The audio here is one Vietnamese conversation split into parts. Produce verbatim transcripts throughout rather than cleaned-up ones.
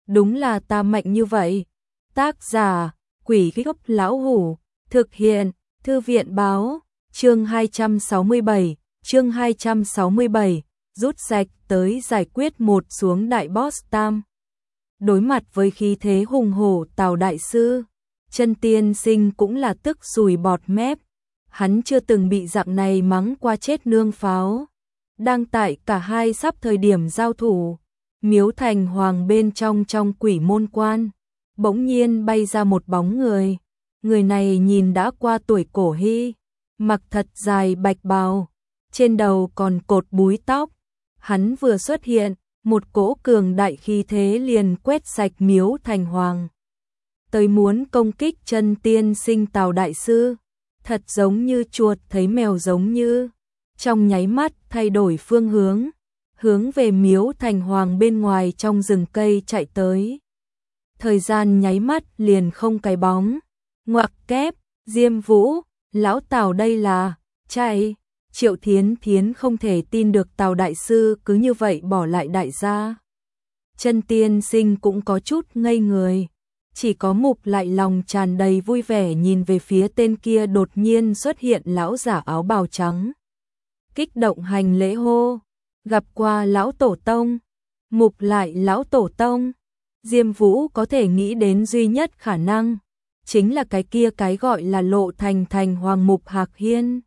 đúng là ta mạnh như vậy. Tác giả, Quỷ Gốc Lão Hủ, thực hiện, Thư viện báo, chương hai trăm sáu mươi bảy, chương hai trăm sáu mươi bảy, rút sạch tới giải quyết một xuống đại boss tam. Đối mặt với khí thế hùng hổ Tào đại sư, Chân Tiên Sinh cũng là tức sùi bọt mép, hắn chưa từng bị dạng này mắng qua chết nương pháo. Đang tại cả hai sắp thời điểm giao thủ, Miếu Thành Hoàng bên trong trong quỷ môn quan, bỗng nhiên bay ra một bóng người. Người này nhìn đã qua tuổi cổ hy, mặc thật dài bạch bào, trên đầu còn cột búi tóc. Hắn vừa xuất hiện, một cỗ cường đại khí thế liền quét sạch Miếu Thành Hoàng. Tới muốn công kích Chân Tiên Sinh Tào đại sư, thật giống như chuột thấy mèo giống như, trong nháy mắt thay đổi phương hướng, hướng về Miếu Thành Hoàng bên ngoài trong rừng cây chạy tới. Thời gian nháy mắt liền không cái bóng. Ngoặc kép, Diêm Vũ, lão Tào đây là chạy. Triệu Thiến Thiến không thể tin được Tào đại sư cứ như vậy bỏ lại đại gia. Chân Tiên Sinh cũng có chút ngây người, chỉ có Mục lại lòng tràn đầy vui vẻ nhìn về phía tên kia đột nhiên xuất hiện lão giả áo bào trắng. Kích động hành lễ hô, gặp qua lão tổ tông. Mục lại lão tổ tông. Diêm Vũ có thể nghĩ đến duy nhất khả năng, chính là cái kia cái gọi là Lộ Thành Thành Hoàng Mục Hạc Hiên.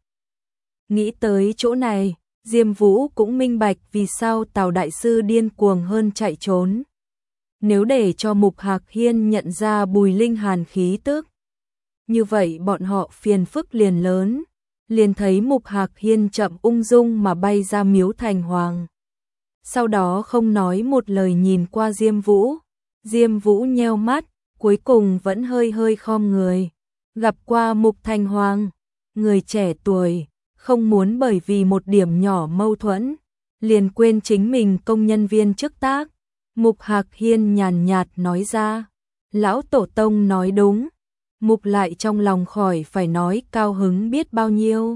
Nghĩ tới chỗ này, Diêm Vũ cũng minh bạch vì sao Tào đại sư điên cuồng hơn chạy trốn. Nếu để cho Mục Hạc Hiên nhận ra Bùi Linh Hàn khí tức, như vậy bọn họ phiền phức liền lớn. Liền thấy Mục Hạc Hiên chậm ung dung mà bay ra Miếu Thành Hoàng. Sau đó không nói một lời nhìn qua Diêm Vũ. Diêm Vũ nheo mắt, cuối cùng vẫn hơi hơi khom người. Gặp qua Mục Thành Hoàng, người trẻ tuổi, không muốn bởi vì một điểm nhỏ mâu thuẫn, liền quên chính mình công nhân viên chức tác. Mục Hạc Hiên nhàn nhạt nói ra, lão tổ tông nói đúng. Mục lại trong lòng khỏi phải nói cao hứng biết bao nhiêu.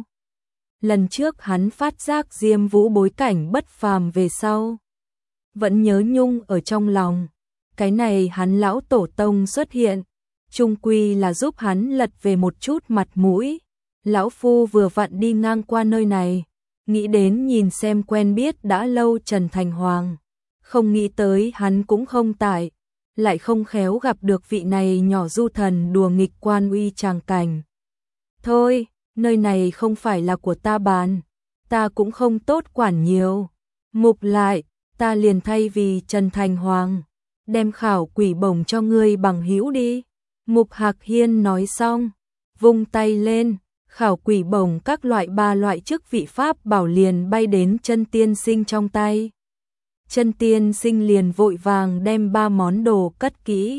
Lần trước hắn phát giác Diêm Vũ bối cảnh bất phàm về sau, vẫn nhớ nhung ở trong lòng. Cái này hắn lão tổ tông xuất hiện, chung quy là giúp hắn lật về một chút mặt mũi. Lão phu vừa vặn đi ngang qua nơi này, nghĩ đến nhìn xem quen biết đã lâu Trần Thành Hoàng, không nghĩ tới hắn cũng không tại, lại không khéo gặp được vị này nhỏ du thần đùa nghịch quan uy tràng cảnh. Thôi, nơi này không phải là của ta bàn, ta cũng không tốt quản nhiều. Mục lại, ta liền thay vì Trần Thành Hoàng, đem khảo quỷ bổng cho ngươi bằng hữu đi. Mục Hạc Hiên nói xong, vung tay lên, khảo quỷ bổng các loại ba loại chức vị pháp bảo liền bay đến Chân Tiên Sinh trong tay. Chân Tiên Sinh liền vội vàng đem ba món đồ cất kỹ,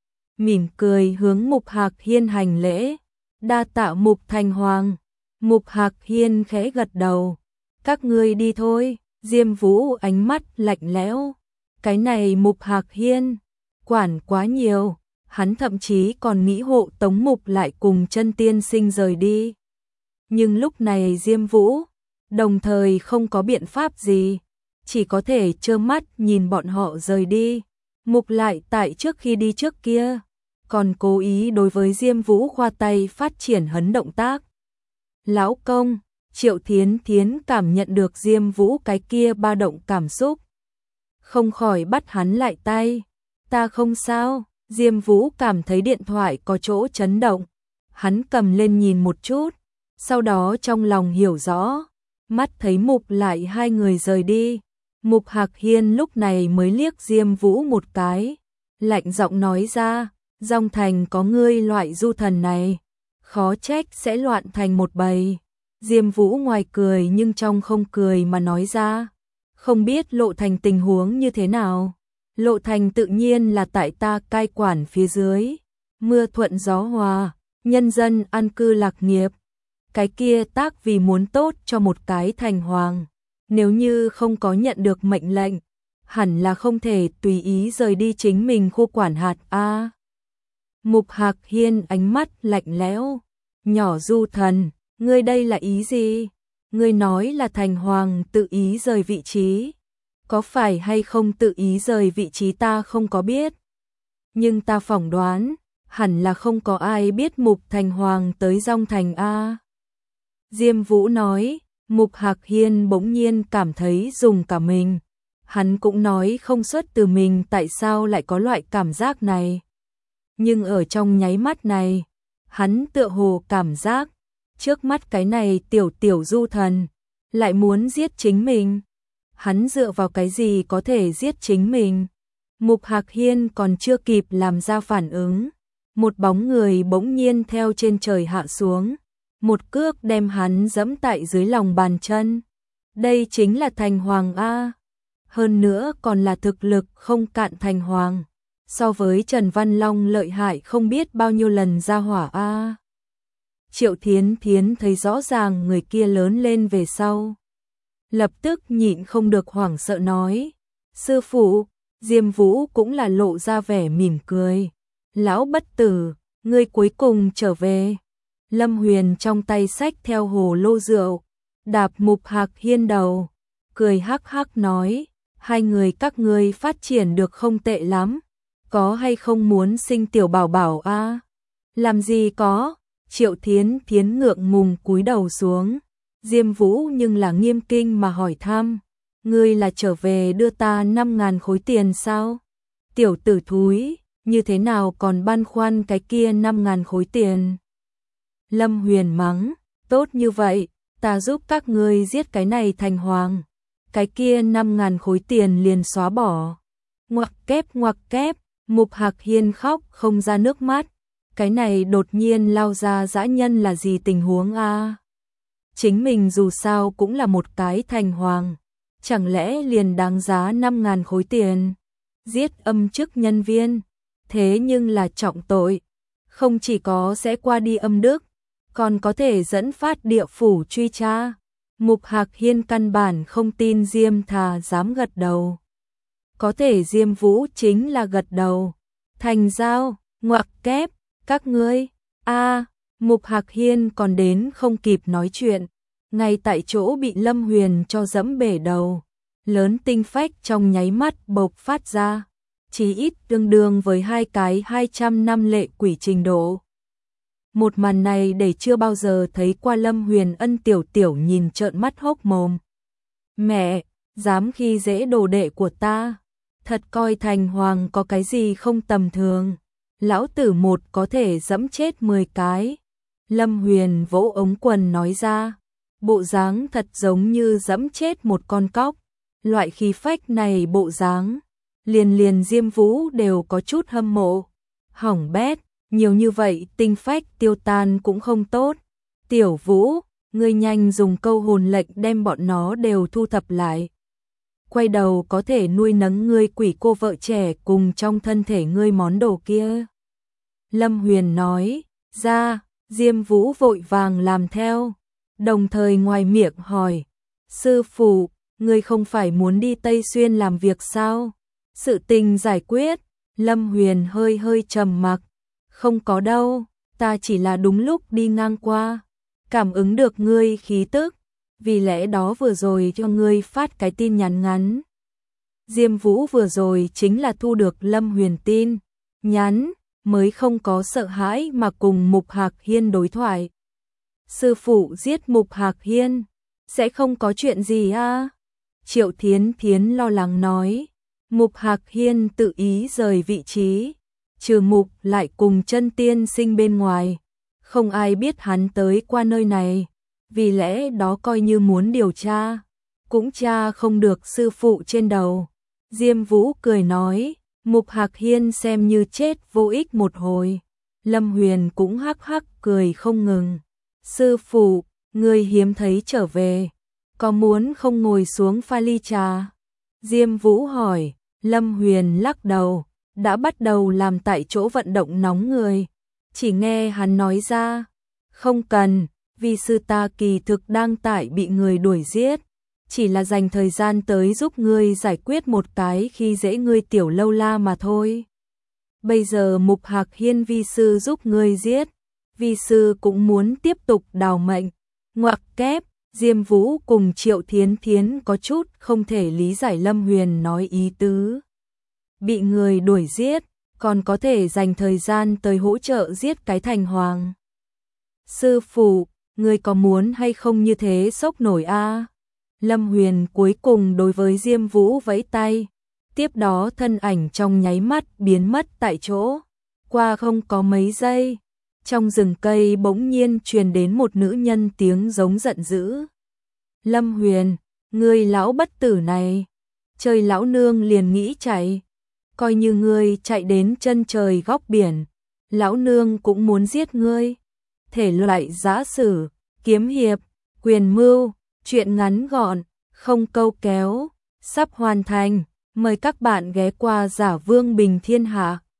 mỉm cười hướng Mục Hạc Hiên hành lễ, đa tạ Mục Thành Hoàng. Mục Hạc Hiên khẽ gật đầu, các ngươi đi thôi. Diêm Vũ ánh mắt lạnh lẽo, cái này Mục Hạc Hiên quản quá nhiều, hắn thậm chí còn nghĩ hộ tống Mục lại cùng Chân Tiên Sinh rời đi. Nhưng lúc này Diêm Vũ đồng thời không có biện pháp gì, chỉ có thể trơ mắt nhìn bọn họ rời đi. Mục lại tại trước khi đi trước kia, còn cố ý đối với Diêm Vũ khoa tay phát triển hấn động tác. Lão công, Triệu Thiến Thiến cảm nhận được Diêm Vũ cái kia ba động cảm xúc, không khỏi bắt hắn lại tay. Ta không sao. Diêm Vũ cảm thấy điện thoại có chỗ chấn động, hắn cầm lên nhìn một chút, sau đó trong lòng hiểu rõ, mắt thấy Mục lại hai người rời đi. Mục Hạc Hiên lúc này mới liếc Diêm Vũ một cái, lạnh giọng nói ra, Dòng Thành có ngươi loại du thần này, khó trách sẽ loạn thành một bầy. Diêm Vũ ngoài cười nhưng trong không cười mà nói ra, không biết Lộ Thành tình huống như thế nào. Lộ Thành tự nhiên là tại ta cai quản phía dưới, mưa thuận gió hòa, nhân dân an cư lạc nghiệp. Cái kia tác vì muốn tốt cho một cái thành hoàng, nếu như không có nhận được mệnh lệnh, hẳn là không thể tùy ý rời đi chính mình khu quản hạt a. Mục Hạc Hiên ánh mắt lạnh lẽo, nhỏ du thần, ngươi đây là ý gì? Ngươi nói là thành hoàng tự ý rời vị trí, có phải hay không tự ý rời vị trí ta không có biết, Nhưng ta phỏng đoán, hẳn là không có ai biết Mục Thành Hoàng tới Dong Thành a. Diêm Vũ nói, Mục Hạc Hiên bỗng nhiên cảm thấy dùng cả mình. Hắn cũng nói không xuất từ mình tại sao lại có loại cảm giác này. Nhưng ở trong nháy mắt này, hắn tựa hồ cảm giác, trước mắt cái này tiểu tiểu du thần, lại muốn giết chính mình. Hắn dựa vào cái gì có thể giết chính mình? Mục Hạc Hiên còn chưa kịp làm ra phản ứng. Một bóng người bỗng nhiên theo trên trời hạ xuống. Một cước đem hắn giẫm tại dưới lòng bàn chân. Đây chính là Thành Hoàng A. Hơn nữa còn là thực lực không cạn Thành Hoàng. So với Trần Văn Long lợi hại không biết bao nhiêu lần ra hỏa A. Triệu Thiến Thiến thấy rõ ràng người kia lớn lên về sau. Lập tức nhịn không được hoảng sợ nói. Sư phụ, Diêm Vũ cũng là lộ ra vẻ mỉm cười. Lão bất tử, ngươi cuối cùng trở về. Lâm Huyền trong tay xách theo hồ lô rượu, đạp Mục Hạc Hiên đầu, cười hắc hắc nói, hai người các ngươi phát triển được không tệ lắm, có hay không muốn sinh tiểu bảo bảo a? Làm gì có? Triệu Thiến Thiến ngượng ngùng cúi đầu xuống. Diêm Vũ nhưng là nghiêm kinh mà hỏi thăm, ngươi là trở về đưa ta năm ngàn khối tiền sao? Tiểu tử thúi, như thế nào còn băn khoăn cái kia năm ngàn khối tiền? Lâm Huyền mắng, tốt như vậy, ta giúp các ngươi giết cái này Thành Hoàng, cái kia năm ngàn khối tiền liền xóa bỏ. Ngoặc kép ngoặc kép, Mục Hạc Hiên khóc không ra nước mắt, cái này đột nhiên lao ra dã nhân là gì tình huống a? Chính mình dù sao cũng là một cái Thành Hoàng, chẳng lẽ liền đáng giá năm ngàn khối tiền? Giết âm chức nhân viên, thế nhưng là trọng tội, không chỉ có sẽ qua đi âm đức, còn có thể dẫn phát địa phủ truy tra. Mục Hạc Hiên căn bản không tin Diêm Thà dám gật đầu. Có thể Diêm Vũ chính là gật đầu. Thành giao, ngoặc kép, các ngươi, a. Mục Hạc Hiên còn đến không kịp nói chuyện, ngay tại chỗ bị Lâm Huyền cho dẫm bể đầu. Lớn tinh phách trong nháy mắt bộc phát ra, chỉ ít tương đương với hai cái hai trăm năm lệ quỷ trình độ. Một màn này để chưa bao giờ thấy qua Lâm Huyền Ân tiểu tiểu nhìn trợn mắt hốc mồm. Mẹ, dám khi dễ đồ đệ của ta, thật coi Thành Hoàng có cái gì không tầm thường. Lão tử một có thể dẫm chết mười cái. Lâm Huyền vỗ ống quần nói ra, bộ dáng thật giống như dẫm chết một con cóc. Loại khí phách này bộ dáng, liền liền Diêm Vũ đều có chút hâm mộ. Hỏng bét, nhiều như vậy tinh phách tiêu tan cũng không tốt. Tiểu Vũ, ngươi nhanh dùng câu hồn lệnh đem bọn nó đều thu thập lại. Quay đầu có thể nuôi nấng ngươi quỷ cô vợ trẻ cùng trong thân thể ngươi món đồ kia. Lâm Huyền nói, ra, Diêm Vũ vội vàng làm theo, đồng thời ngoài miệng hỏi, sư phụ, ngươi không phải muốn đi Tây Xuyên làm việc sao? Sự tình giải quyết. Lâm Huyền hơi hơi trầm mặc, không có đâu, ta chỉ là đúng lúc đi ngang qua, cảm ứng được ngươi khí tức, vì lẽ đó vừa rồi cho ngươi phát cái tin nhắn ngắn. Diêm Vũ vừa rồi chính là thu được Lâm Huyền tin nhắn, mới không có sợ hãi mà cùng Mục Hạc Hiên đối thoại. Sư phụ giết Mục Hạc Hiên, sẽ không có chuyện gì a? Triệu Thiến Thiến lo lắng nói. Mục Hạc Hiên tự ý rời vị trí, trừ Mục lại cùng Chân Tiên Sinh bên ngoài, không ai biết hắn tới qua nơi này, vì lẽ đó coi như muốn điều tra, cũng tra không được sư phụ trên đầu. Diêm Vũ cười nói, Mục Hạc Hiên xem như chết vô ích một hồi. Lâm Huyền cũng hắc hắc cười không ngừng. Sư phụ, người hiếm thấy trở về, có muốn không ngồi xuống pha ly trà? Diêm Vũ hỏi. Lâm Huyền lắc đầu, đã bắt đầu làm tại chỗ vận động nóng người. Chỉ nghe hắn nói ra, không cần, vì sư ta kỳ thực đang tại bị người đuổi giết, chỉ là dành thời gian tới giúp ngươi giải quyết một cái khi dễ ngươi tiểu lâu la mà thôi. Bây giờ Mục Hạc Hiên vi sư giúp ngươi giết, vi sư cũng muốn tiếp tục đào mệnh. Ngoặc kép, Diêm Vũ cùng Triệu Thiến Thiến có chút không thể lý giải Lâm Huyền nói ý tứ. Bị người đuổi giết, còn có thể dành thời gian tới hỗ trợ giết cái thành hoàng. Sư phụ, ngươi có muốn hay không như thế sốc nổi a? Lâm Huyền cuối cùng đối với Diêm Vũ vẫy tay, tiếp đó thân ảnh trong nháy mắt biến mất tại chỗ. Qua không có mấy giây, trong rừng cây bỗng nhiên truyền đến một nữ nhân tiếng giống giận dữ. Lâm Huyền, ngươi lão bất tử này, trời lão nương liền nghĩ chạy, coi như ngươi chạy đến chân trời góc biển, lão nương cũng muốn giết ngươi. Thể loại giã sử, kiếm hiệp, quyền mưu, truyện ngắn gọn, không câu kéo, sắp hoàn thành, mời các bạn ghé qua Giả Vương Bình Thiên Hạ.